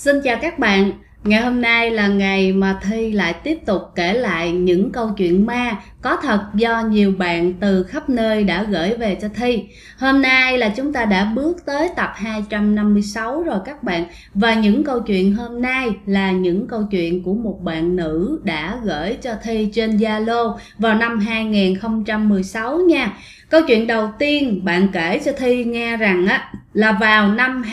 Xin chào các bạn. Ngày hôm nay là ngày mà Thi lại tiếp tục kể lại những câu chuyện ma có thật do nhiều bạn từ khắp nơi đã gửi về cho Thi. Hôm nay là chúng ta đã bước tới tập 256 rồi các bạn. Và những câu chuyện hôm nay là những câu chuyện của một bạn nữ đã gửi cho Thi trên Zalo vào năm 2016 nha. Câu chuyện đầu tiên bạn kể cho Thi nghe rằng là vào năm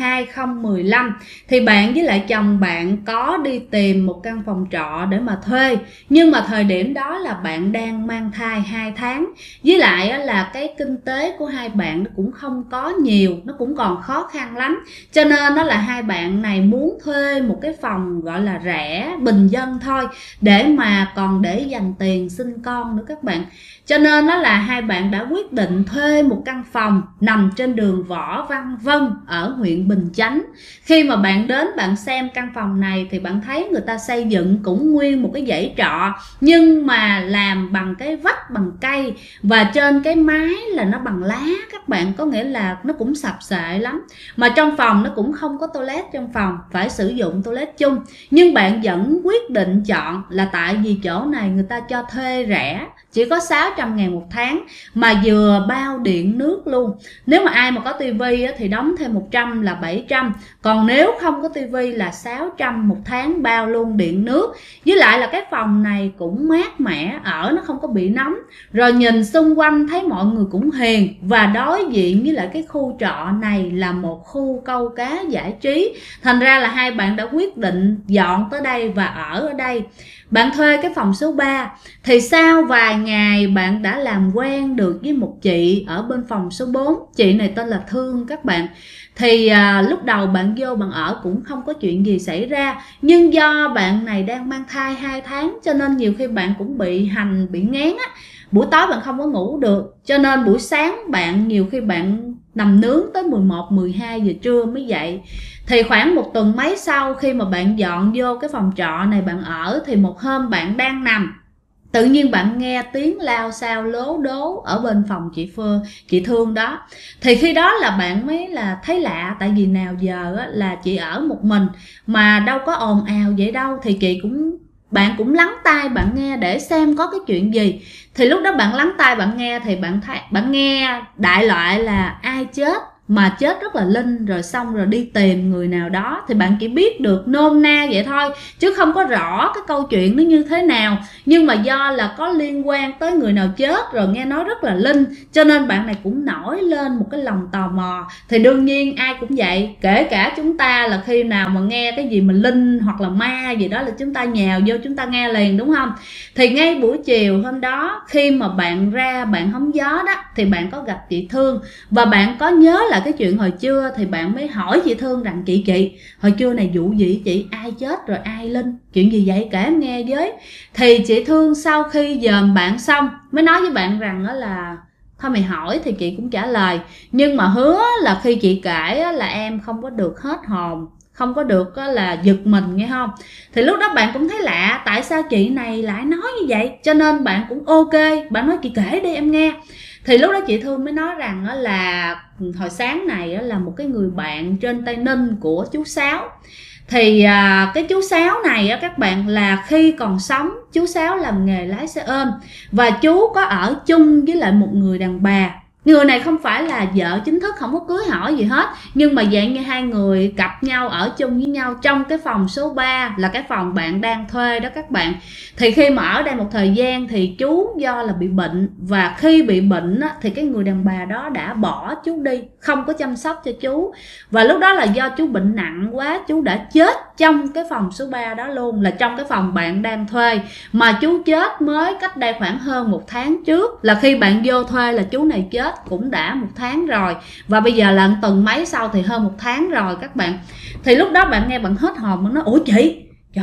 2015 thì bạn với lại chồng bạn có đi tìm một căn phòng trọ để mà thuê. Nhưng mà thời điểm đó là bạn đang mang thai 2 tháng. Với lại là cái kinh tế của hai bạn nó cũng không có nhiều, nó cũng còn khó khăn lắm. Cho nên đó là hai bạn này muốn thuê một cái phòng gọi là rẻ, bình dân thôi, để mà còn để dành tiền sinh con nữa các bạn. Cho nên đó là hai bạn đã quyết định thuê một căn phòng nằm trên đường Võ Văn Vân ở huyện Bình Chánh. Khi mà bạn đến bạn xem căn phòng này thì bạn thấy người ta xây dựng cũng nguyên một cái dãy trọ, nhưng mà làm bằng cái vách bằng cây, và trên cái mái là nó bằng lá các bạn, có nghĩa là nó cũng sập xệ lắm. Mà trong phòng nó cũng không có toilet trong phòng, phải sử dụng toilet chung. Nhưng bạn vẫn quyết định chọn là tại vì chỗ này người ta cho thuê rẻ, chỉ có 600.000 một tháng mà vừa bao điện nước luôn. Nếu mà ai mà có tivi thì đóng thêm 100 là 700, còn nếu không có tivi là 600 một tháng bao luôn điện nước. Với lại là cái phòng này cũng mát mẻ, ở nó không có bị nóng, rồi nhìn xung quanh thấy mọi người cũng hiền. Và đối diện với lại cái khu trọ này là một khu câu cá giải trí, thành ra là hai bạn đã quyết định dọn tới đây và ở đây. Bạn thuê cái phòng số 3 thì sau vài ngày bạn đã làm quen được với một chị ở bên phòng số 4. Chị này tên là Thương các bạn. Thì lúc đầu bạn vô bạn ở cũng không có chuyện gì xảy ra, nhưng do bạn này đang mang thai 2 tháng cho nên nhiều khi bạn cũng bị hành, bị ngán á. Buổi tối bạn không có ngủ được, cho nên buổi sáng bạn nhiều khi bạn nằm nướng tới 11, 12 giờ trưa mới dậy. Thì khoảng một tuần mấy sau khi mà bạn dọn vô cái phòng trọ này bạn ở, thì một hôm bạn đang nằm, tự nhiên bạn nghe tiếng lao xao lố đố ở bên phòng chị Thương đó. Thì khi đó là bạn mới là thấy lạ, tại vì nào giờ là chị ở một mình mà đâu có ồn ào vậy đâu. Thì bạn cũng lắng tai bạn nghe để xem có cái chuyện gì. Thì lúc đó bạn lắng tai bạn nghe thì bạn nghe đại loại là ai chết, mà chết rất là linh, rồi xong rồi đi tìm người nào đó. Thì bạn chỉ biết được nôm na vậy thôi, chứ không có rõ cái câu chuyện nó như thế nào. Nhưng mà do là có liên quan tới người nào chết rồi nghe nói rất là linh, cho nên bạn này cũng nổi lên một cái lòng tò mò. Thì đương nhiên ai cũng vậy, kể cả chúng ta, là khi nào mà nghe cái gì mà linh hoặc là ma gì đó là chúng ta nhào vô chúng ta nghe liền, đúng không? Thì ngay buổi chiều hôm đó khi mà bạn ra bạn hóng gió đó, thì bạn có gặp chị Thương. Và bạn có nhớ là cái chuyện hồi trưa, thì bạn mới hỏi chị Thương rằng chị hồi trưa này vụ gì chị, ai chết rồi ai linh, chuyện gì vậy kể em nghe với. Thì chị Thương sau khi dòm bạn xong mới nói với bạn rằng đó là thôi mày hỏi thì chị cũng trả lời, nhưng mà hứa là khi chị kể là em không có được hết hồn, không có được là giật mình, nghe không? Thì lúc đó bạn cũng thấy lạ, tại sao chị này lại nói như vậy, cho nên bạn cũng ok, bạn nói chị kể đi em nghe. Thì lúc đó chị Thương mới nói rằng là hồi sáng này là một cái người bạn trên Tây Ninh của chú Sáu. Thì cái chú Sáu này các bạn, là khi còn sống chú Sáu làm nghề lái xe ôm, và chú có ở chung với lại một người đàn bà. Người này không phải là vợ chính thức, không có cưới hỏi gì hết, nhưng mà dạng như hai người cặp nhau ở chung với nhau trong cái phòng số 3, là cái phòng bạn đang thuê đó các bạn. Thì khi mà ở đây một thời gian thì chú do là bị bệnh, và khi bị bệnh thì cái người đàn bà đó đã bỏ chú đi, không có chăm sóc cho chú. Và lúc đó là do chú bệnh nặng quá, chú đã chết trong cái phòng số 3 đó luôn, là trong cái phòng bạn đang thuê. Mà chú chết mới cách đây khoảng hơn 1 tháng trước, là khi bạn vô thuê là chú này chết cũng đã 1 tháng rồi, và bây giờ là tuần mấy sau thì hơn 1 tháng rồi các bạn. Thì lúc đó bạn nghe bạn hết hồn, bạn nói ủa chị, trời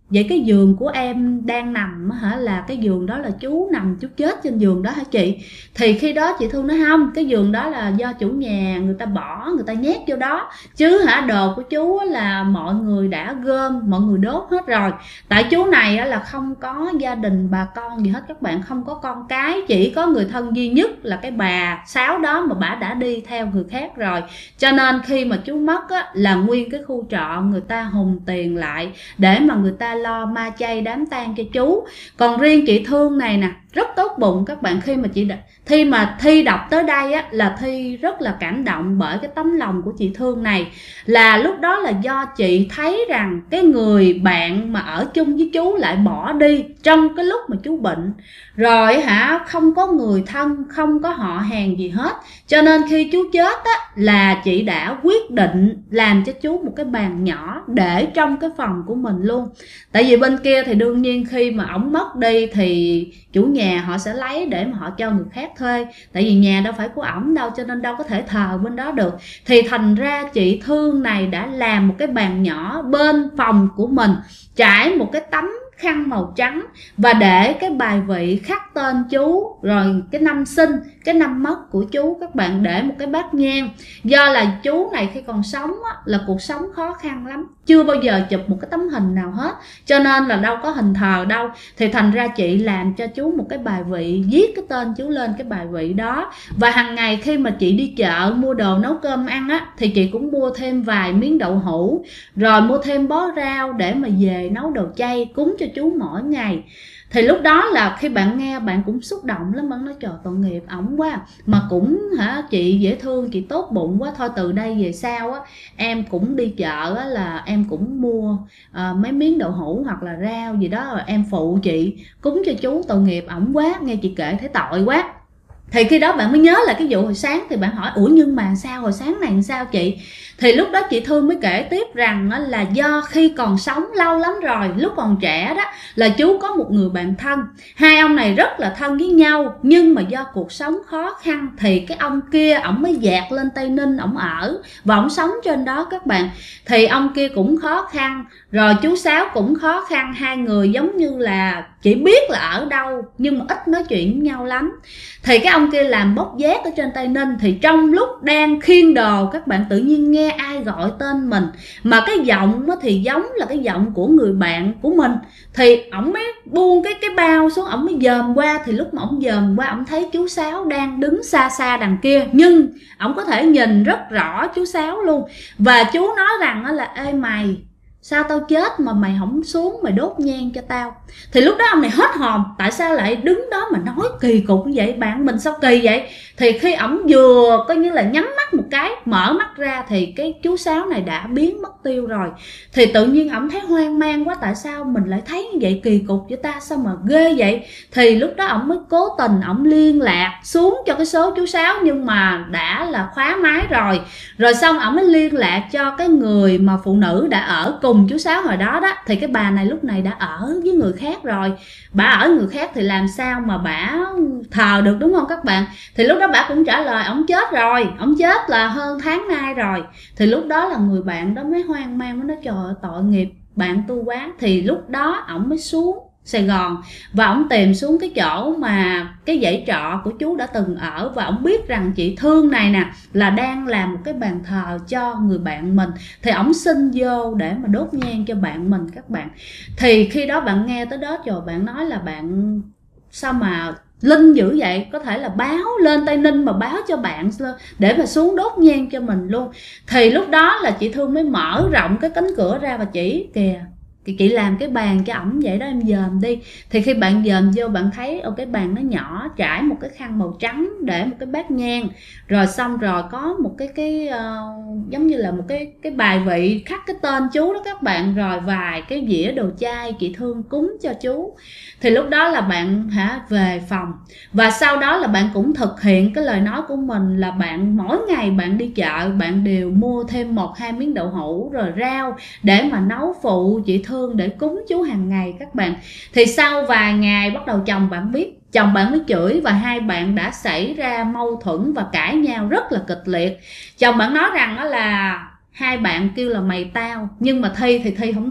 vậy cái giường của em đang nằm hả, là cái giường đó là chú nằm chú chết trên giường đó hả chị? Thì khi đó chị Thương nói không, cái giường đó là do chủ nhà người ta bỏ, người ta nhét vô đó, chứ hả đồ của chú là mọi người đã gom, mọi người đốt hết rồi. Tại chú này là không có gia đình bà con gì hết các bạn, không có con cái, chỉ có người thân duy nhất là cái bà Sáu đó, mà bà đã đi theo người khác rồi. Cho nên khi mà chú mất là nguyên cái khu trọ người ta hùng tiền lại để mà người ta lo ma chay đám tang cho chú. Còn riêng chị Thương này nè, rất tốt bụng các bạn. Khi mà Thi đọc tới đây là Thi rất là cảm động bởi cái tấm lòng của chị Thương này. Là lúc đó là do chị thấy rằng cái người bạn mà ở chung với chú lại bỏ đi trong cái lúc mà chú bệnh rồi không có người thân, không có họ hàng gì hết. Cho nên khi chú chết là chị đã quyết định làm cho chú một cái bàn nhỏ để trong cái phòng của mình luôn. Tại vì bên kia thì đương nhiên khi mà ổng mất đi thì chủ nhà họ sẽ lấy để mà họ cho người khác thuê, tại vì nhà đâu phải của ổng đâu, cho nên đâu có thể thờ bên đó được. Thì thành ra chị Thương này đã làm một cái bàn nhỏ bên phòng của mình, trải một cái tấm khăn màu trắng và để cái bài vị khắc tên chú, rồi cái năm sinh, cái năm mất của chú các bạn, để một cái bát nhang. Do là chú này khi còn sống là cuộc sống khó khăn lắm, chưa bao giờ chụp một cái tấm hình nào hết, cho nên là đâu có hình thờ đâu. Thì thành ra chị làm cho chú một cái bài vị, viết cái tên chú lên cái bài vị đó. Và hàng ngày khi mà chị đi chợ mua đồ nấu cơm ăn thì chị cũng mua thêm vài miếng đậu hũ, rồi mua thêm bó rau để mà về nấu đồ chay cúng cho chú mỗi ngày. Thì lúc đó là khi bạn nghe bạn cũng xúc động lắm, bạn nói trời tội nghiệp ổng quá, mà cũng chị dễ thương, chị tốt bụng quá, thôi từ đây về sau em cũng đi chợ là em cũng mua mấy miếng đậu hũ hoặc là rau gì đó, rồi em phụ chị cúng cho chú, tội nghiệp ổng quá, nghe chị kể thấy tội quá. Thì khi đó bạn mới nhớ lại cái vụ hồi sáng, thì bạn hỏi ủa nhưng mà sao hồi sáng này sao chị? Thì lúc đó chị Thương mới kể tiếp rằng là do khi còn sống lâu lắm rồi, lúc còn trẻ đó là chú có một người bạn thân, hai ông này rất là thân với nhau, nhưng mà do cuộc sống khó khăn thì cái ông kia ổng mới dạt lên Tây Ninh ổng ở, và ổng sống trên đó các bạn. Thì ông kia cũng khó khăn, rồi chú Sáu cũng khó khăn, hai người giống như là chỉ biết là ở đâu nhưng mà ít nói chuyện với nhau lắm. Thì cái ông kia làm bốc vác ở trên Tây Ninh, thì trong lúc đang khiêng đồ các bạn, tự nhiên nghe ai gọi tên mình, mà cái giọng thì giống là cái giọng của người bạn của mình. Thì ổng mới buông cái bao xuống, ổng mới dòm qua. Thì lúc mà ổng dòm qua, ổng thấy chú Sáu đang đứng xa xa đằng kia, nhưng ổng có thể nhìn rất rõ chú Sáu luôn. Và chú nói rằng là ê mày, sao tao chết mà mày không xuống mày đốt nhang cho tao? Thì lúc đó ông này hết hồn, tại sao lại đứng đó mà nói kỳ cục như vậy, bạn mình sao kỳ vậy? Thì khi ổng vừa coi như là nhắm mắt một cái, mở mắt ra thì cái chú Sáu này đã biến mất tiêu rồi. Thì tự nhiên ổng thấy hoang mang quá, tại sao mình lại thấy như vậy, kỳ cục với ta, sao mà ghê vậy? Thì lúc đó ổng mới cố tình ổng liên lạc xuống cho cái số chú Sáu, nhưng mà đã là khóa máy rồi. Rồi xong ổng mới liên lạc cho cái người mà phụ nữ đã ở cùng chú Sáu hồi đó đó. Thì cái bà này lúc này đã ở với người khác rồi, bà ở người khác thì làm sao mà bà thờ được, đúng không các bạn? Thì lúc đó bà cũng trả lời ổng chết rồi, ổng chết là hơn tháng nay rồi. Thì lúc đó là người bạn đó mới hoang mang, mới nói trời ơi, tội nghiệp bạn tu quá. Thì lúc đó ổng mới xuống Sài Gòn và ổng tìm xuống cái chỗ mà cái dãy trọ của chú đã từng ở, và ổng biết rằng chị Thương này nè là đang làm một cái bàn thờ cho người bạn mình. Thì ổng xin vô để mà đốt nhang cho bạn mình các bạn. Thì khi đó bạn nghe tới đó trời, bạn nói là bạn sao mà linh dữ vậy, có thể là báo lên Tây Ninh mà báo cho bạn để mà xuống đốt nhang cho mình luôn. Thì lúc đó là chị Thương mới mở rộng cái cánh cửa ra và chỉ kìa, chị làm cái bàn cho ổng vậy đó, em dòm đi. Thì khi bạn dòm vô bạn thấy cái bàn nó nhỏ, trải một cái khăn màu trắng, để một cái bát nhang, rồi xong rồi có một cái giống như là một cái bài vị khắc cái tên chú đó các bạn, rồi vài cái dĩa đồ chay chị Thương cúng cho chú. Thì lúc đó là bạn về phòng, và sau đó là bạn cũng thực hiện cái lời nói của mình là bạn mỗi ngày bạn đi chợ bạn đều mua thêm 1-2 miếng đậu hũ rồi rau để mà nấu phụ chị Thương để cúng chú hàng ngày các bạn. Thì sau vài ngày bắt đầu chồng bạn biết, chồng bạn mới chửi, và hai bạn đã xảy ra mâu thuẫn và cãi nhau rất là kịch liệt. Chồng bạn nói rằng đó là hai bạn kêu là mày tao, nhưng mà Thi thì Thi không thích,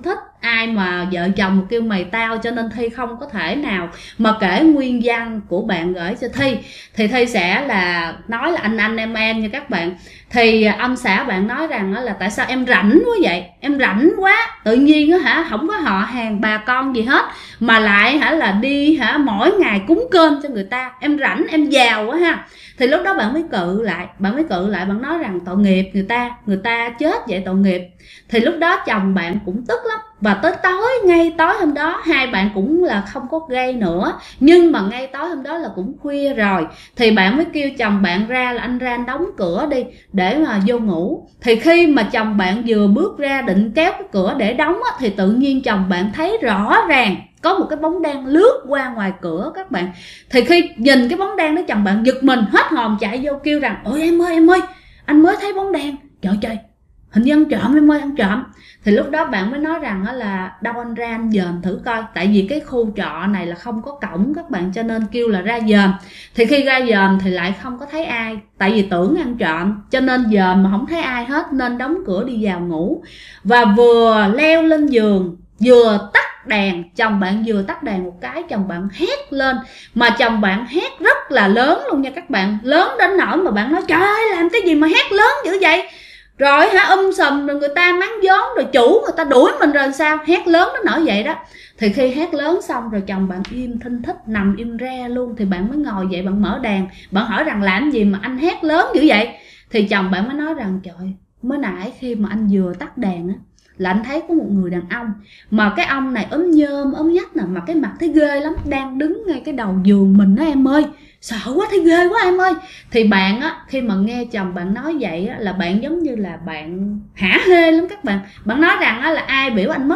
ai mà vợ chồng kêu mày tao, cho nên Thi không có thể nào mà kể nguyên văn của bạn gửi cho Thi. Thì Thi sẽ là nói là anh em nha các bạn. Thì ông xã bạn nói rằng là tại sao em rảnh quá vậy, em rảnh quá, tự nhiên không có họ hàng bà con gì hết mà lại là đi mỗi ngày cúng cơm cho người ta, em rảnh em giàu quá ha. Thì lúc đó bạn mới cự lại, bạn nói rằng tội nghiệp người ta chết vậy, tội nghiệp. Thì lúc đó chồng bạn cũng tức lắm, và tới ngay tối hôm đó hai bạn cũng là không có gây nữa, nhưng mà ngay tối hôm đó là cũng khuya rồi, thì bạn mới kêu chồng bạn ra là anh ra anh đóng cửa đi để mà vô ngủ. Thì khi mà chồng bạn vừa bước ra định kéo cái cửa để đóng thì tự nhiên chồng bạn thấy rõ ràng có một cái bóng đen lướt qua ngoài cửa các bạn. Thì khi nhìn cái bóng đen đó, chồng bạn giật mình hết hồn chạy vô kêu rằng ôi em ơi anh mới thấy bóng đen, trời hình như ăn trộm em ơi, ăn trộm. Thì lúc đó bạn mới nói rằng là đâu anh ra anh dòm thử coi, tại vì cái khu trọ này là không có cổng các bạn, cho nên kêu là ra dòm. Thì khi ra dòm thì lại không có thấy ai, tại vì tưởng ăn trộm cho nên dòm mà không thấy ai hết, nên đóng cửa đi vào ngủ. Và vừa leo lên giường vừa tắt đèn, chồng bạn vừa tắt đèn một cái chồng bạn hét lên, mà chồng bạn hét rất là lớn luôn nha các bạn, lớn đến nỗi mà bạn nói trời ơi làm cái gì mà hét lớn dữ vậy, rồi sùm rồi người ta mắng vốn rồi chủ người ta đuổi mình rồi sao, hét lớn đến nỗi vậy đó. Thì khi hét lớn xong rồi chồng bạn im thinh thích nằm im re luôn, thì bạn mới ngồi dậy bạn mở đèn, bạn hỏi rằng làm gì mà anh hét lớn dữ vậy. Thì chồng bạn mới nói rằng trời, mới nãy khi mà anh vừa tắt đèn là anh thấy có một người đàn ông, mà cái ông này ốm nhôm ốm nhách nè, mà cái mặt thấy ghê lắm, đang đứng ngay cái đầu giường mình đó em ơi, sợ quá, thấy ghê quá em ơi. Thì bạn khi mà nghe chồng bạn nói vậy là bạn giống như là bạn hả hê lắm các bạn. Bạn nói rằng là ai biểu anh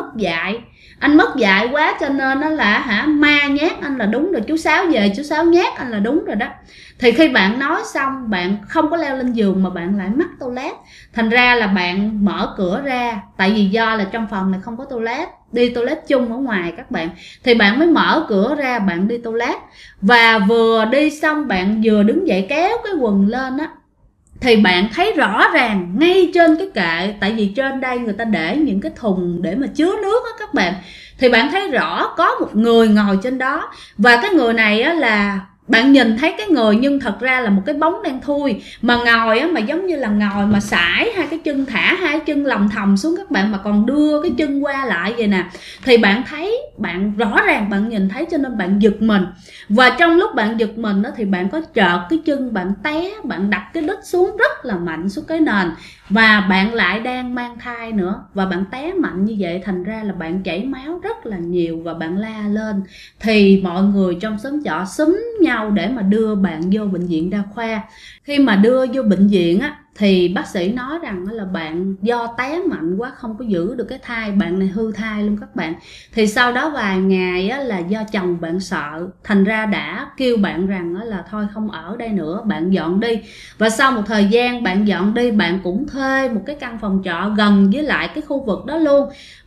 mất dạy quá, cho nên là ma nhát anh là đúng rồi, chú Sáu về chú Sáu nhát anh là đúng rồi đó. Thì khi bạn nói xong, bạn không có leo lên giường mà bạn lại mắc toilet. Thành ra là bạn mở cửa ra, tại vì do là trong phòng này không có toilet, đi toilet chung ở ngoài các bạn. Thì bạn mới mở cửa ra, bạn đi toilet. Và vừa đi xong bạn vừa đứng dậy kéo cái quần lên thì bạn thấy rõ ràng ngay trên cái kệ, tại vì trên đây người ta để những cái thùng để mà chứa nước các bạn. Thì bạn thấy rõ có một người ngồi trên đó, và cái người này là bạn nhìn thấy cái người nhưng thật ra là một cái bóng đen thui, mà ngồi mà giống như là ngồi mà sải hai cái chân, thả hai cái chân lòng thòng xuống các bạn, mà còn đưa cái chân qua lại vậy nè. Thì bạn thấy, bạn rõ ràng bạn nhìn thấy, cho nên bạn giật mình. Và trong lúc bạn giật mình thì bạn có chợt cái chân bạn té, bạn đập cái đít xuống rất là mạnh xuống cái nền, và bạn lại đang mang thai nữa, và bạn té mạnh như vậy, thành ra là bạn chảy máu rất là nhiều và bạn la lên. Thì mọi người trong xóm trọ xúm nhau để mà đưa bạn vô bệnh viện đa khoa. Khi mà đưa vô bệnh viện thì bác sĩ nói rằng là bạn do té mạnh quá không có giữ được cái thai, bạn này hư thai luôn các bạn. Thì sau đó vài ngày là do chồng bạn sợ, thành ra đã kêu bạn rằng là thôi không ở đây nữa, bạn dọn đi. Và sau một thời gian bạn dọn đi, bạn cũng thuê một cái căn phòng trọ gần với lại cái khu vực đó luôn.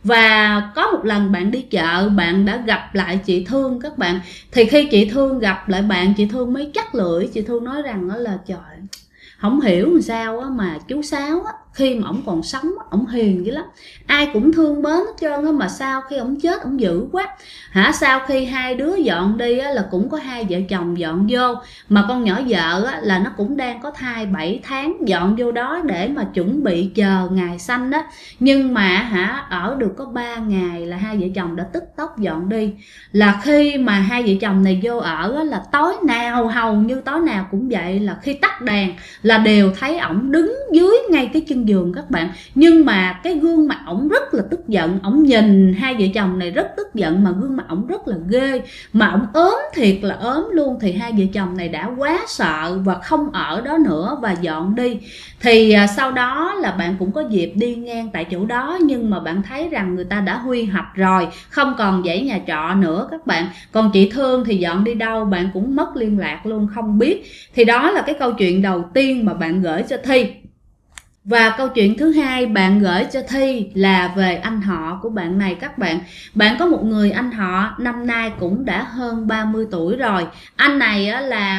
Và có một lần bạn đi chợ, bạn đã gặp lại chị Thương các bạn. Thì khi chị Thương gặp lại bạn, chị Thương mới chắc lưỡi, chị Thương nói rằng là trời, không hiểu làm sao mà chú Sáu khi mà ổng còn sống ổng hiền dữ lắm, ai cũng thương mến hết trơn mà sao khi ổng chết ổng dữ quá. Sau khi hai đứa dọn đi là cũng có hai vợ chồng dọn vô, mà con nhỏ vợ là nó cũng đang có thai 7 tháng, dọn vô đó để mà chuẩn bị chờ ngày sanh đó. Nhưng mà ở được có 3 ngày là hai vợ chồng đã tức tốc dọn đi. Là khi mà hai vợ chồng này vô ở là tối nào, hầu như tối nào cũng vậy, là khi tắt đèn là đều thấy ổng đứng dưới ngay cái chân giường các bạn. Nhưng mà cái gương mặt ổng rất là tức giận, ổng nhìn hai vợ chồng này rất tức giận, mà gương mặt ổng rất là ghê, mà ổng ốm thiệt là ốm luôn. Thì hai vợ chồng này đã quá sợ và không ở đó nữa và dọn đi. Thì sau đó là bạn cũng có dịp đi ngang tại chỗ đó, nhưng mà bạn thấy rằng người ta đã huy hạch rồi, không còn dãy nhà trọ nữa các bạn. Còn chị Thương thì dọn đi đâu bạn cũng mất liên lạc luôn, không biết. Thì đó là cái câu chuyện đầu tiên mà bạn gửi cho Thi. Và câu chuyện thứ hai bạn gửi cho Thi là về anh họ của bạn này các bạn. Bạn có một người anh họ năm nay cũng đã hơn 30 tuổi rồi. Anh này là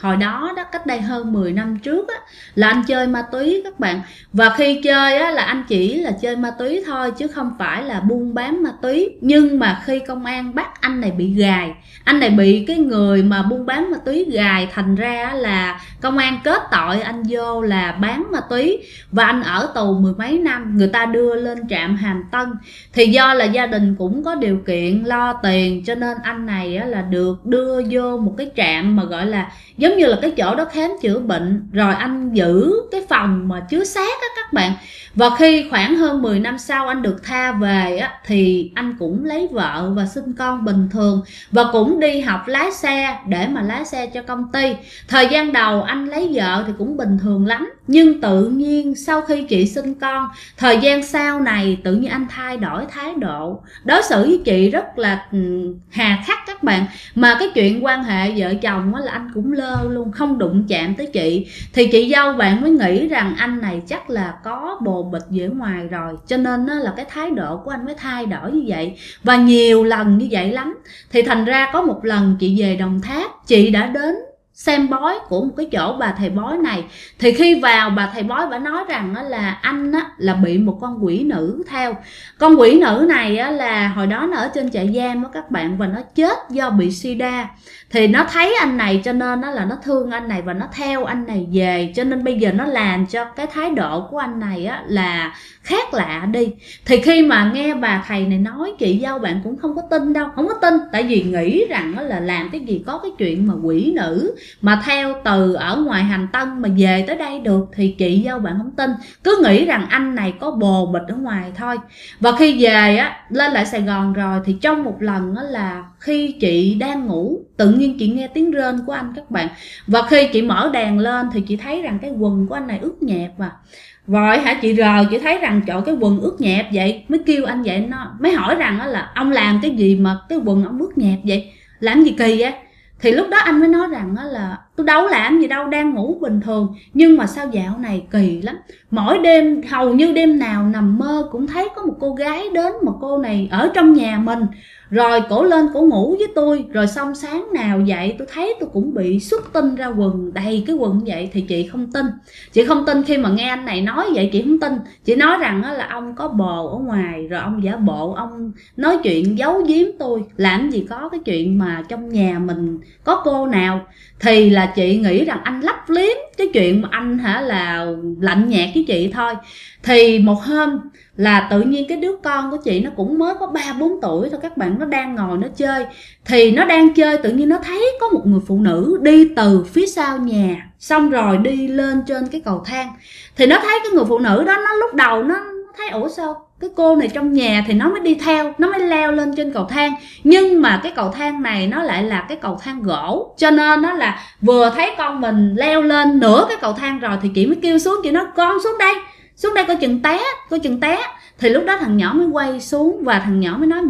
hồi đó đó, cách đây hơn 10 năm trước á, là anh chơi ma túy các bạn. Và khi chơi á, là anh chỉ là chơi ma túy thôi chứ không phải là buôn bán ma túy. Nhưng mà khi công an bắt anh này bị gài, anh này bị cái người mà buôn bán ma túy gài, thành ra là công an kết tội anh vô là bán ma túy và anh ở tù 10 mấy năm. Người ta đưa lên trạm Hàm Tân, thì do là gia đình cũng có điều kiện lo tiền cho nên anh này á, là được đưa vô một cái trạm mà gọi là giống như là cái chỗ đó khám chữa bệnh, rồi anh giữ cái phòng mà chứa xác á các bạn. Và khi khoảng hơn 10 năm sau anh được tha về á, thì anh cũng lấy vợ và sinh con bình thường, và cũng đi học lái xe để mà lái xe cho công ty. Thời gian đầu anh lấy vợ thì cũng bình thường lắm, nhưng tự nhiên sau khi chị sinh con, thời gian sau này tự nhiên anh thay đổi thái độ, đối xử với chị rất là hà khắc các bạn. Mà cái chuyện quan hệ vợ chồng á, là anh cũng lơ luôn, không đụng chạm tới chị. Thì chị dâu bạn mới nghĩ rằng anh này chắc là có bồ bịch gì ở ngoài rồi, cho nên là cái thái độ của anh mới thay đổi như vậy, và nhiều lần như vậy lắm. Thì thành ra có một lần chị về Đồng Tháp, chị đã đến xem bói của một cái chỗ bà thầy bói này. Thì khi vào, bà thầy bói bà nói rằng là anh là bị một con quỷ nữ theo. Con quỷ nữ này là hồi đó nó ở trên trại giam đó các bạn, và nó chết do bị sida. Thì nó thấy anh này cho nên là nó thương anh này và nó theo anh này về, cho nên bây giờ nó làm cho cái thái độ của anh này là khác lạ đi. Thì khi mà nghe bà thầy này nói, chị dâu bạn cũng không có tin đâu, không có tin, tại vì nghĩ rằng là làm cái gì có cái chuyện mà quỷ nữ mà theo từ ở ngoài Hàm Tân mà về tới đây được, thì chị dâu bạn không tin, cứ nghĩ rằng anh này có bồ bịch ở ngoài thôi. Và khi về lên lại Sài Gòn rồi, thì trong một lần là khi chị đang ngủ, tự nhiên chị nghe tiếng rên của anh các bạn. Và khi chị mở đèn lên thì chị thấy rằng cái quần của anh này ướt nhẹp. Rồi chị rờ, chị thấy rằng trời, cái quần ướt nhẹp vậy, mới kêu anh vậy. Nó mới hỏi rằng là ông làm cái gì mà cái quần ông ướt nhẹp vậy, làm gì kỳ vậy? Thì lúc đó anh mới nói rằng là tôi đâu làm gì đâu, đang ngủ bình thường, nhưng mà sao dạo này kỳ lắm. Mỗi đêm, hầu như đêm nào nằm mơ cũng thấy có một cô gái đến, mà cô này ở trong nhà mình, rồi cổ lên cổ ngủ với tôi, rồi xong sáng nào dậy tôi thấy tôi cũng bị xuất tinh ra quần, đầy cái quần vậy. Thì chị không tin. Chị không tin khi mà nghe anh này nói vậy, chị không tin. Chị nói rằng là ông có bồ ở ngoài, rồi ông giả bộ ông nói chuyện giấu giếm tôi, làm gì có cái chuyện mà trong nhà mình có cô nào. Thì là chị nghĩ rằng anh lấp liếm cái chuyện mà anh là lạnh nhạt với chị thôi. Thì một hôm là tự nhiên cái đứa con của chị nó cũng mới có 3-4 tuổi thôi các bạn, nó đang ngồi nó chơi. Thì nó đang chơi, tự nhiên nó thấy có một người phụ nữ đi từ phía sau nhà, xong rồi đi lên trên cái cầu thang. Thì nó thấy cái người phụ nữ đó, nó lúc đầu nó thấy ủa sao cái cô này trong nhà, thì nó mới đi theo, nó mới leo lên trên cầu thang. Nhưng mà cái cầu thang này nó lại là cái cầu thang gỗ, cho nên nó là vừa thấy con mình leo lên nửa cái cầu thang rồi, thì chị mới kêu xuống, chị nói con xuống đây coi chừng té, coi chừng té. Thì lúc đó thằng nhỏ mới quay xuống, và thằng nhỏ mới nói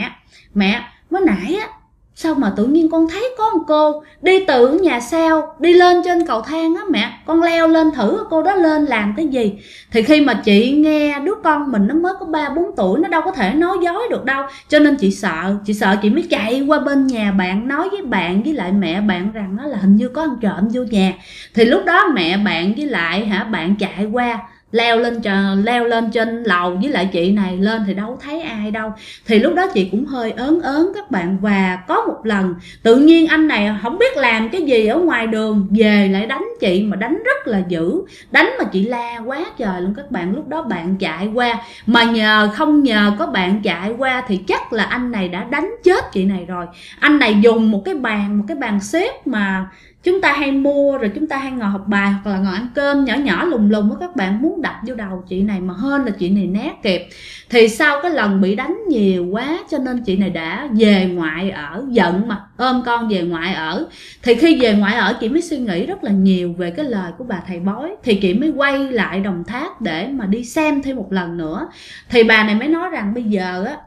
mẹ mới nãy sao mà tự nhiên con thấy có một cô đi từ nhà sau đi lên trên cầu thang mẹ, con leo lên thử cô đó lên làm cái gì. Thì khi mà chị nghe đứa con mình nó mới có 3-4 tuổi, nó đâu có thể nói dối được đâu, cho nên chị sợ, chị mới chạy qua bên nhà bạn, nói với bạn với lại mẹ bạn rằng nó là hình như có ăn trộm vô nhà. Thì lúc đó mẹ bạn với lại bạn chạy qua, leo lên trên lầu với lại chị này lên, thì đâu thấy ai đâu. Thì lúc đó chị cũng hơi ớn các bạn. Và có một lần tự nhiên anh này không biết làm cái gì ở ngoài đường, về lại đánh chị, mà đánh rất là dữ, đánh mà chị la quá trời luôn các bạn. Lúc đó bạn chạy qua, mà không nhờ có bạn chạy qua thì chắc là anh này đã đánh chết chị này rồi. Anh này dùng một cái bàn xếp mà chúng ta hay mua, rồi chúng ta hay ngồi học bài hoặc là ngồi ăn cơm nhỏ nhỏ lùng lùng các bạn, muốn đập vô đầu chị này, mà hên là chị này né kịp. Thì sau cái lần bị đánh nhiều quá cho nên chị này đã về ngoại ở, giận mà ôm con về ngoại ở. Thì khi về ngoại ở, chị mới suy nghĩ rất là nhiều về cái lời của bà thầy bói. Thì chị mới quay lại Đồng Tháp để mà đi xem thêm một lần nữa. Thì bà này mới nói rằng bây giờ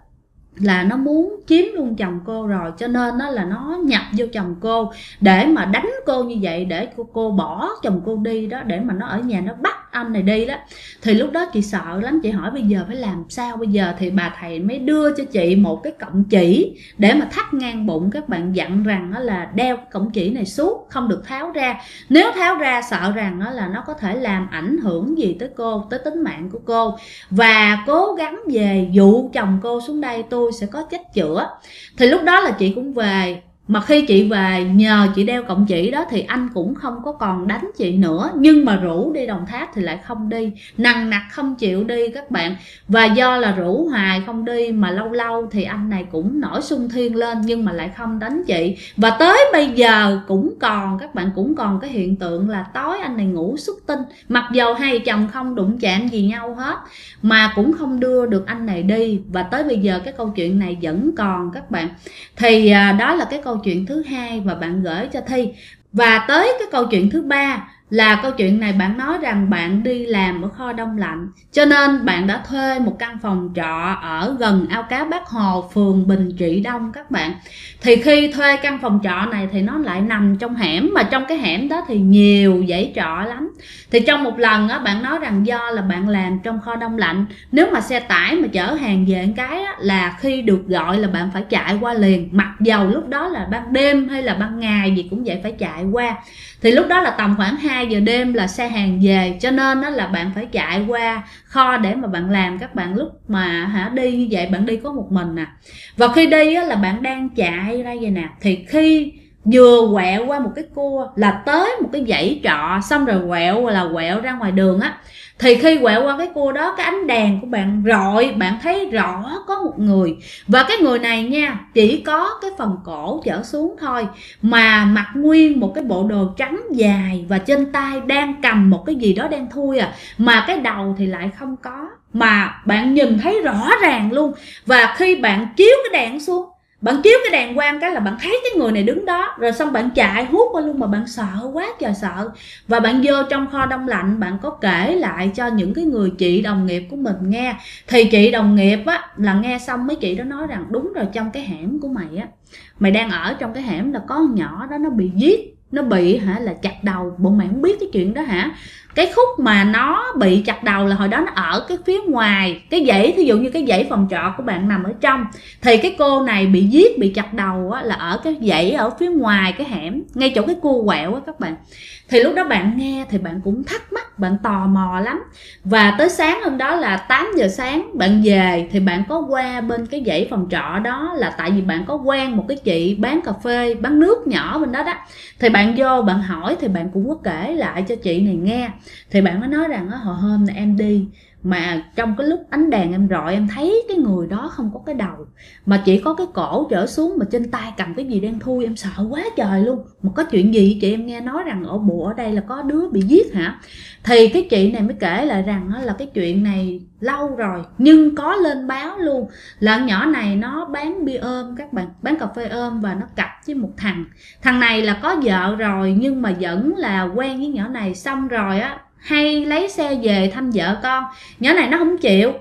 là nó muốn chiếm luôn chồng cô rồi, cho nên đó là nó nhập vô chồng cô để mà đánh cô như vậy, để cô bỏ chồng cô đi đó, để mà nó ở nhà nó bắt anh này đi đó. Thì lúc đó chị sợ lắm, chị hỏi bây giờ phải làm sao bây giờ, thì bà thầy mới đưa cho chị một cái cọng chỉ để mà thắt ngang bụng. Các bạn dặn rằng là đeo cái cọng chỉ này suốt, không được tháo ra, nếu tháo ra sợ rằng là nó có thể làm ảnh hưởng gì tới cô, tới tính mạng của cô, và cố gắng về dụ chồng cô xuống đây, tôi sẽ có trách chữa. Thì lúc đó là chị cũng về, mà khi chị về nhờ chị đeo cọng chỉ đó thì anh cũng không có còn đánh chị nữa, nhưng mà rủ đi Đồng Tháp thì lại không đi, nằng nặc không chịu đi các bạn. Và do là rủ hoài không đi, mà lâu lâu thì anh này cũng nổi xung thiên lên nhưng mà lại không đánh chị. Và tới bây giờ cũng còn, các bạn, cũng còn cái hiện tượng là tối anh này ngủ xuất tinh, mặc dầu hai chồng không đụng chạm gì nhau hết mà cũng không đưa được anh này đi. Và tới bây giờ cái câu chuyện này vẫn còn các bạn. Thì đó là cái câu chuyện thứ hai và bạn gửi cho Thi. Và tới cái câu chuyện thứ ba là câu chuyện này bạn nói rằng bạn đi làm ở kho đông lạnh, cho nên bạn đã thuê một căn phòng trọ ở gần ao cá Bác Hồ, phường Bình Trị Đông các bạn. Thì khi thuê căn phòng trọ này thì nó lại nằm trong hẻm, mà trong cái hẻm đó thì nhiều dãy trọ lắm. Thì trong một lần á, bạn nói rằng do là bạn làm trong kho đông lạnh, nếu mà xe tải mà chở hàng về một cái á, là khi được gọi là bạn phải chạy qua liền, mặc dầu lúc đó là ban đêm hay là ban ngày gì cũng vậy, phải chạy qua. Thì lúc đó là tầm khoảng 2 giờ đêm là xe hàng về, cho nên đó là bạn phải chạy qua kho để mà bạn làm các bạn. Lúc mà đi như vậy bạn đi có một mình nè, và khi đi á, là bạn đang chạy ra vậy nè, thì khi vừa quẹo qua một cái cua là tới một cái dãy trọ, xong rồi quẹo ra ngoài đường á. Thì khi quẹo qua cái cua đó, cái ánh đèn của bạn rọi, bạn thấy rõ có một người. Và cái người này nha, chỉ có cái phần cổ trở xuống thôi, mà mặc nguyên một cái bộ đồ trắng dài, và trên tay đang cầm một cái gì đó đen thui à, mà cái đầu thì lại không có, mà bạn nhìn thấy rõ ràng luôn. Và khi bạn chiếu cái đèn xuống, bạn chiếu cái đèn quang cái là bạn thấy cái người này đứng đó, rồi xong bạn chạy hút qua luôn, mà bạn sợ quá trời sợ. Và bạn vô trong kho đông lạnh, bạn có kể lại cho những cái người chị đồng nghiệp của mình nghe. Thì chị đồng nghiệp á là nghe xong mấy chị đó nói rằng đúng rồi, trong cái hẻm của mày á, mày đang ở trong cái hẻm là có con nhỏ đó nó bị giết, nó bị là chặt đầu. Bộ mày không biết cái chuyện đó hả? Cái khúc mà nó bị chặt đầu là hồi đó nó ở cái phía ngoài cái dãy, thí dụ như cái dãy phòng trọ của bạn nằm ở trong, thì cái cô này bị giết, bị chặt đầu á, là ở cái dãy ở phía ngoài cái hẻm, ngay chỗ cái cua quẹo á các bạn. Thì lúc đó bạn nghe thì bạn cũng thắc mắc, bạn tò mò lắm. Và tới sáng hôm đó là 8 giờ sáng bạn về, thì bạn có qua bên cái dãy phòng trọ đó, là tại vì bạn có quen một cái chị bán cà phê, bán nước nhỏ bên đó đó. Thì bạn vô bạn hỏi, thì bạn cũng có kể lại cho chị này nghe. Thì bạn mới nói rằng hồi hôm này em đi, mà trong cái lúc ánh đèn em rọi, em thấy cái người đó không có cái đầu, mà chỉ có cái cổ trở xuống, mà trên tay cầm cái gì đen thui, em sợ quá trời luôn. Mà có chuyện gì chị? Em nghe nói rằng ở đây là có đứa bị giết hả? Thì cái chị này mới kể lại rằng là cái chuyện này lâu rồi, nhưng có lên báo luôn, là nhỏ này nó bán bia ôm các bạn, bán cà phê ôm, và nó cặp với một thằng này là có vợ rồi, nhưng mà vẫn là quen với nhỏ này. Xong rồi á, hay lấy xe về thăm vợ con. Nhỏ này nó không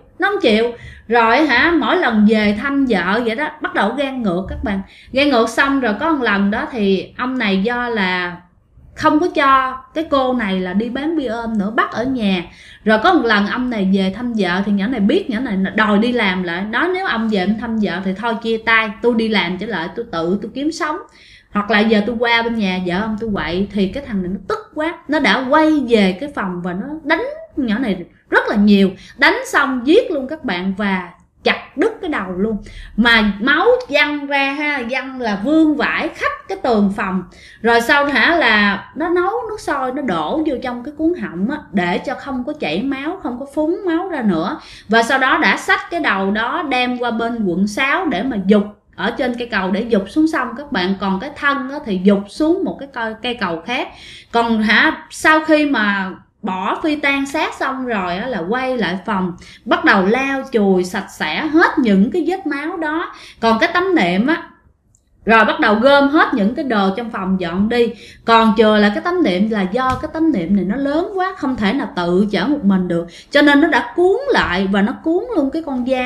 chịu, rồi mỗi lần về thăm vợ vậy đó, bắt đầu ghen ngược các bạn. Ghen ngược xong rồi có một lần đó thì ông này do là không có cho cái cô này là đi bán bia ôm nữa, bắt ở nhà. Rồi có một lần ông này về thăm vợ thì nhỏ này biết, nhỏ này đòi đi làm lại, nói nếu ông về thăm vợ thì thôi chia tay, tôi đi làm trở lại, tôi kiếm sống, hoặc là giờ tôi qua bên nhà vợ ông tôi quậy. Thì cái thằng này nó tức quá, nó đã quay về cái phòng và nó đánh nhỏ này rất là nhiều. Đánh xong giết luôn các bạn, và chặt đứt cái đầu luôn, mà máu văng ra văng là vương vãi khắp cái tường phòng. Rồi sau là nó nấu nước sôi, nó đổ vô trong cái cuốn họng á, để cho không có chảy máu, không có phúng máu ra nữa. Và sau đó đã xách cái đầu đó đem qua bên quận 6 để mà giục ở trên cây cầu, để giục xuống sông các bạn. Còn cái thân thì giục xuống một cái cây cầu khác. Còn sau khi mà bỏ phi tan xác xong rồi á, là quay lại phòng, bắt đầu lau chùi sạch sẽ hết những cái vết máu đó. Còn cái tấm nệm á, rồi bắt đầu gom hết những cái đồ trong phòng dọn đi. Còn chừa lại cái tấm nệm là do cái tấm nệm này nó lớn quá, không thể nào tự chở một mình được, cho nên nó đã cuốn lại, và nó cuốn luôn cái con dao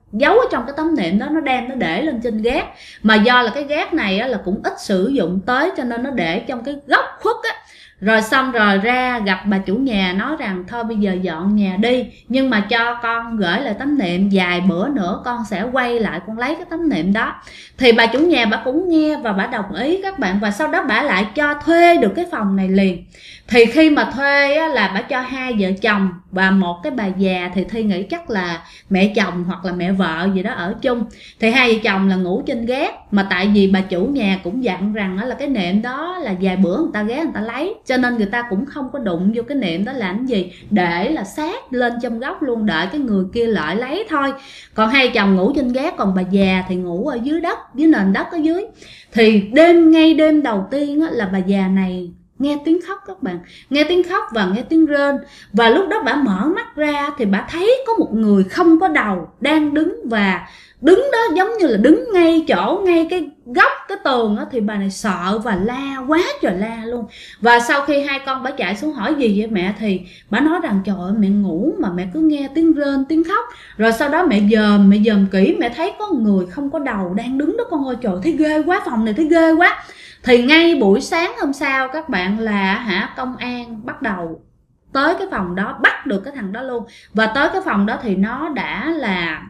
giấu ở trong cái tấm nệm đó, nó đem nó để lên trên gác. Mà do là cái gác này á, là cũng ít sử dụng tới, cho nên nó để trong cái góc khuất á. Rồi xong rồi ra gặp bà chủ nhà nói rằng thôi bây giờ dọn nhà đi, nhưng mà cho con gửi lại tấm nệm, vài bữa nữa con sẽ quay lại con lấy cái tấm nệm đó. Thì bà chủ nhà bà cũng nghe và bà đồng ý các bạn, và sau đó bà lại cho thuê được cái phòng này liền. Thì khi mà thuê á, là bà cho 2 vợ chồng và một cái bà già, thì Thi nghĩ chắc là mẹ chồng hoặc là mẹ vợ gì đó ở chung. Thì 2 vợ chồng là ngủ trên gác, mà tại vì bà chủ nhà cũng dặn rằng là cái nệm đó là vài bữa người ta ghé người ta lấy, cho nên người ta cũng không có đụng vô cái nệm đó làm gì, để là sát lên trong góc luôn, đợi cái người kia lại lấy thôi. Còn 2 chồng ngủ trên gác, còn bà già thì ngủ ở dưới đất, dưới nền đất ở dưới. Thì ngay đêm đầu tiên á, là bà già này nghe tiếng khóc các bạn, nghe tiếng khóc và nghe tiếng rên. Và lúc đó bà mở mắt ra thì bà thấy có một người không có đầu đang đứng, và đứng đó giống như là đứng ngay chỗ, ngay cái góc cái tường đó. Thì bà này sợ và la quá trời la luôn. Và sau khi 2 con bà chạy xuống hỏi gì vậy mẹ, thì bà nói rằng trời ơi, mẹ ngủ mà mẹ cứ nghe tiếng rên tiếng khóc. Rồi sau đó mẹ dòm kỹ, mẹ thấy có người không có đầu đang đứng đó con ơi, trời thấy ghê quá, phòng này thấy ghê quá. Thì ngay buổi sáng hôm sau các bạn là công an bắt đầu tới cái phòng đó, bắt được cái thằng đó luôn. Và tới cái phòng đó thì nó đã là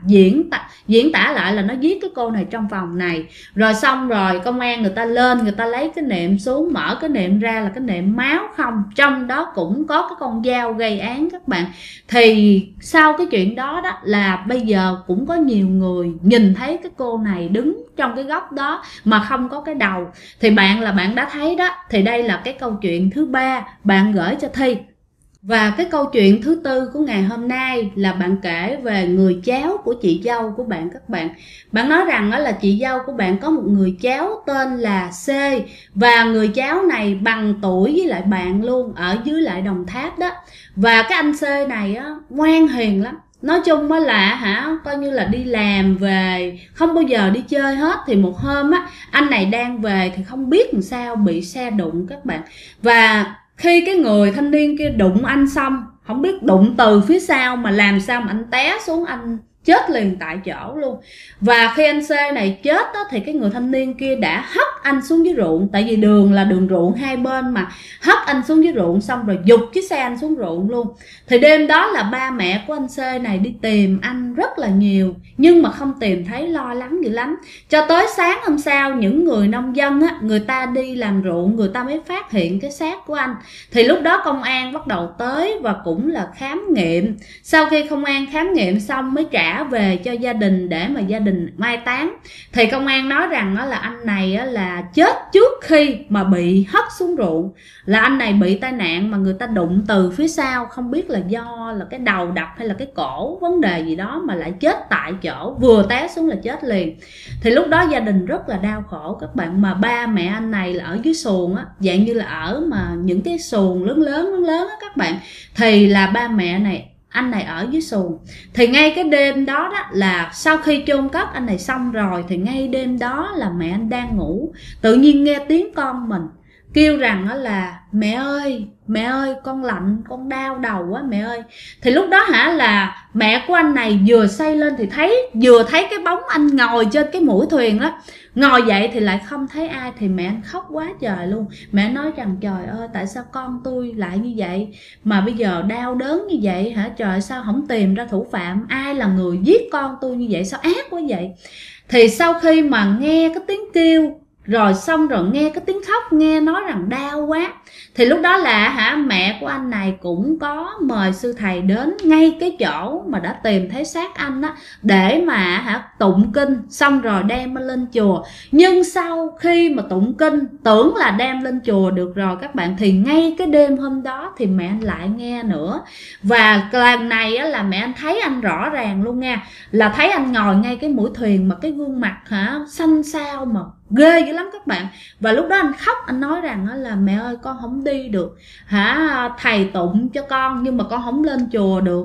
diễn tả lại là nó giết cái cô này trong phòng này. Rồi xong rồi công an người ta lên, người ta lấy cái nệm xuống, mở cái nệm ra là cái nệm máu không, trong đó cũng có cái con dao gây án các bạn. Thì sau cái chuyện đó đó là bây giờ cũng có nhiều người nhìn thấy cái cô này đứng trong cái góc đó mà không có cái đầu. Thì bạn đã thấy đó. Thì đây là cái câu chuyện thứ 3 bạn gửi cho Thi. Và cái câu chuyện thứ 4 của ngày hôm nay là bạn kể về người cháu của chị dâu của bạn các bạn. Bạn nói rằng đó là chị dâu của bạn có một người cháu tên là C, và người cháu này bằng tuổi với lại bạn luôn, ở dưới lại Đồng Tháp đó. Và cái anh C này á, ngoan hiền lắm. Nói chung á là coi như là đi làm về không bao giờ đi chơi hết. Thì một hôm á, anh này đang về thì không biết làm sao bị xe đụng các bạn. Và khi cái người thanh niên kia đụng anh xong, không biết đụng từ phía sau mà làm sao mà anh té xuống, anh chết liền tại chỗ luôn. Và khi anh C này chết đó, thì cái người thanh niên kia đã hất anh xuống dưới ruộng. Tại vì đường là đường ruộng hai bên mà, hất anh xuống dưới ruộng xong rồi giục chiếc xe anh xuống ruộng luôn. Thì đêm đó là ba mẹ của anh C này đi tìm anh rất là nhiều, nhưng mà không tìm thấy, lo lắng dữ lắm. Cho tới sáng hôm sau, những người nông dân á, người ta đi làm ruộng, người ta mới phát hiện cái xác của anh. Thì lúc đó công an bắt đầu tới và cũng là khám nghiệm. Sau khi công an khám nghiệm xong mới trả về cho gia đình để mà gia đình mai táng. Thì công an nói rằng là anh này là chết trước khi mà bị hất xuống ruộng. Là anh này bị tai nạn mà người ta đụng từ phía sau, không biết là do là cái đầu đập hay là cái cổ vấn đề gì đó mà lại chết tại chỗ, vừa té xuống là chết liền. Thì lúc đó gia đình rất là đau khổ các bạn. Mà ba mẹ anh này là ở dưới xuồng á, dạng như là ở mà những cái xuồng lớn á các bạn. Thì là ba mẹ này, anh này ở dưới xuồng. Thì ngay cái đêm đó đó là sau khi chôn cất anh này xong rồi, thì ngay đêm đó là mẹ anh đang ngủ, tự nhiên nghe tiếng con mình kêu rằng đó là mẹ ơi con lạnh, con đau đầu quá mẹ ơi. Thì lúc đó là mẹ của anh này vừa xoay lên thì vừa thấy cái bóng anh ngồi trên cái mũi thuyền đó. Ngồi dậy thì lại không thấy ai. Thì mẹ anh khóc quá trời luôn. Mẹ nói rằng trời ơi, tại sao con tôi lại như vậy, mà bây giờ đau đớn như vậy hả trời, sao không tìm ra thủ phạm, ai là người giết con tôi như vậy, sao ác quá vậy. Thì sau khi mà nghe cái tiếng kêu rồi xong rồi nghe cái tiếng khóc, nghe nói rằng đau quá, thì lúc đó là mẹ của anh này cũng có mời sư thầy đến ngay cái chỗ mà đã tìm thấy xác anh á, để mà tụng kinh xong rồi đem lên chùa. Nhưng sau khi mà tụng kinh tưởng là đem lên chùa được rồi các bạn, thì ngay cái đêm hôm đó thì mẹ anh lại nghe nữa. Và lần này á, là mẹ anh thấy anh rõ ràng luôn nha, là thấy anh ngồi ngay cái mũi thuyền mà cái gương mặt xanh xao mà ghê dữ lắm các bạn. Và lúc đó anh khóc, anh nói rằng là mẹ ơi con không đi được hả, thầy tụng cho con nhưng mà con không lên chùa được,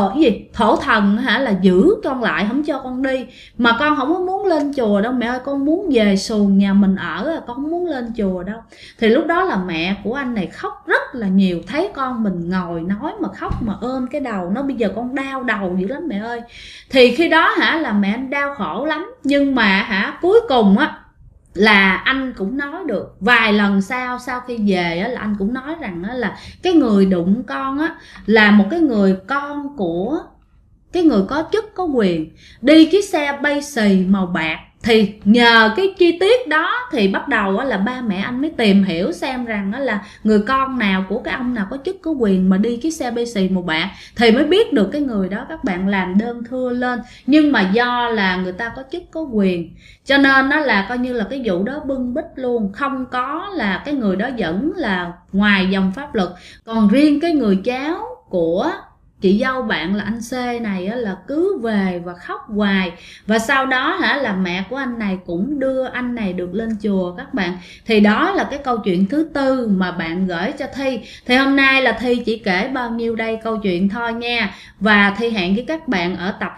thổ thần hả là giữ con lại không cho con đi, mà con không có muốn lên chùa đâu mẹ ơi, con muốn về xuồng nhà mình ở, con không muốn lên chùa đâu. Thì lúc đó là mẹ của anh này khóc rất là nhiều, thấy con mình ngồi nói mà khóc mà ôm cái đầu nó, bây giờ con đau đầu dữ lắm mẹ ơi. Thì khi đó hả là mẹ anh đau khổ lắm, nhưng mà hả cuối cùng á là anh cũng nói được vài lần sau khi về á, là anh cũng nói rằng á, là cái người đụng con á là một cái người con của cái người có chức có quyền, đi chiếc xe bay xì màu bạc. Thì nhờ cái chi tiết đó thì bắt đầu là ba mẹ anh mới tìm hiểu xem rằng là người con nào của cái ông nào có chức có quyền mà đi chiếc xe bay xì màu bạc, thì mới biết được cái người đó các bạn làm đơn thưa lên. Nhưng mà do là người ta có chức có quyền cho nên nó là coi như là cái vụ đó bưng bít luôn, không có là cái người đó vẫn là ngoài dòng pháp luật. Còn riêng cái người cháu của chị dâu bạn là anh C này á, là cứ về và khóc hoài. Và sau đó hả là mẹ của anh này cũng đưa anh này được lên chùa các bạn. Thì đó là cái câu chuyện thứ tư mà bạn gửi cho Thi. Thì hôm nay là Thi chỉ kể bao nhiêu đây câu chuyện thôi nha. Và Thi hẹn với các bạn ở tập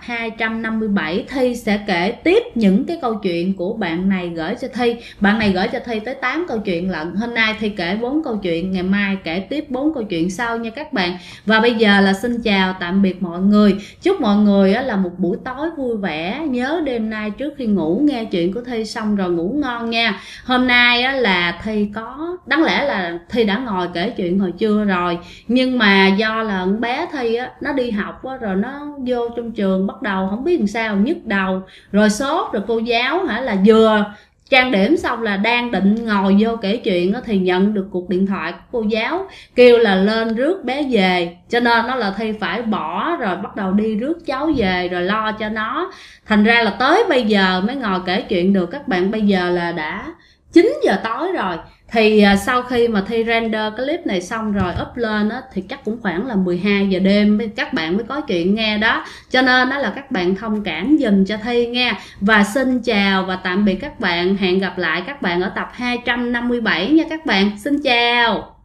257 Thi sẽ kể tiếp những cái câu chuyện của bạn này gửi cho Thi. Bạn này gửi cho Thi tới 8 câu chuyện lận. Hôm nay Thi kể 4 câu chuyện, ngày mai kể tiếp 4 câu chuyện sau nha các bạn. Và bây giờ là xin chào tạm biệt mọi người. Chúc mọi người là một buổi tối vui vẻ. Nhớ đêm nay trước khi ngủ nghe chuyện của Thi xong rồi ngủ ngon nha. Hôm nay là Thi có, đáng lẽ là Thi đã ngồi kể chuyện hồi trưa rồi, nhưng mà do là con bé Thi nó đi học rồi nó vô trong trường bắt đầu không biết làm sao nhức đầu rồi sốt, rồi cô giáo là vừa trang điểm xong là đang định ngồi vô kể chuyện thì nhận được cuộc điện thoại của cô giáo kêu là lên rước bé về, cho nên nó là Thi phải bỏ rồi bắt đầu đi rước cháu về rồi lo cho nó. Thành ra là tới bây giờ mới ngồi kể chuyện được các bạn. Bây giờ là đã 9 giờ tối rồi. Thì sau khi mà Thi render cái clip này xong rồi up lên thì chắc cũng khoảng là 12 giờ đêm các bạn mới có chuyện nghe đó. Cho nên là các bạn thông cảm dùm cho Thi nha. Và xin chào và tạm biệt các bạn. Hẹn gặp lại các bạn ở tập 257 nha các bạn. Xin chào.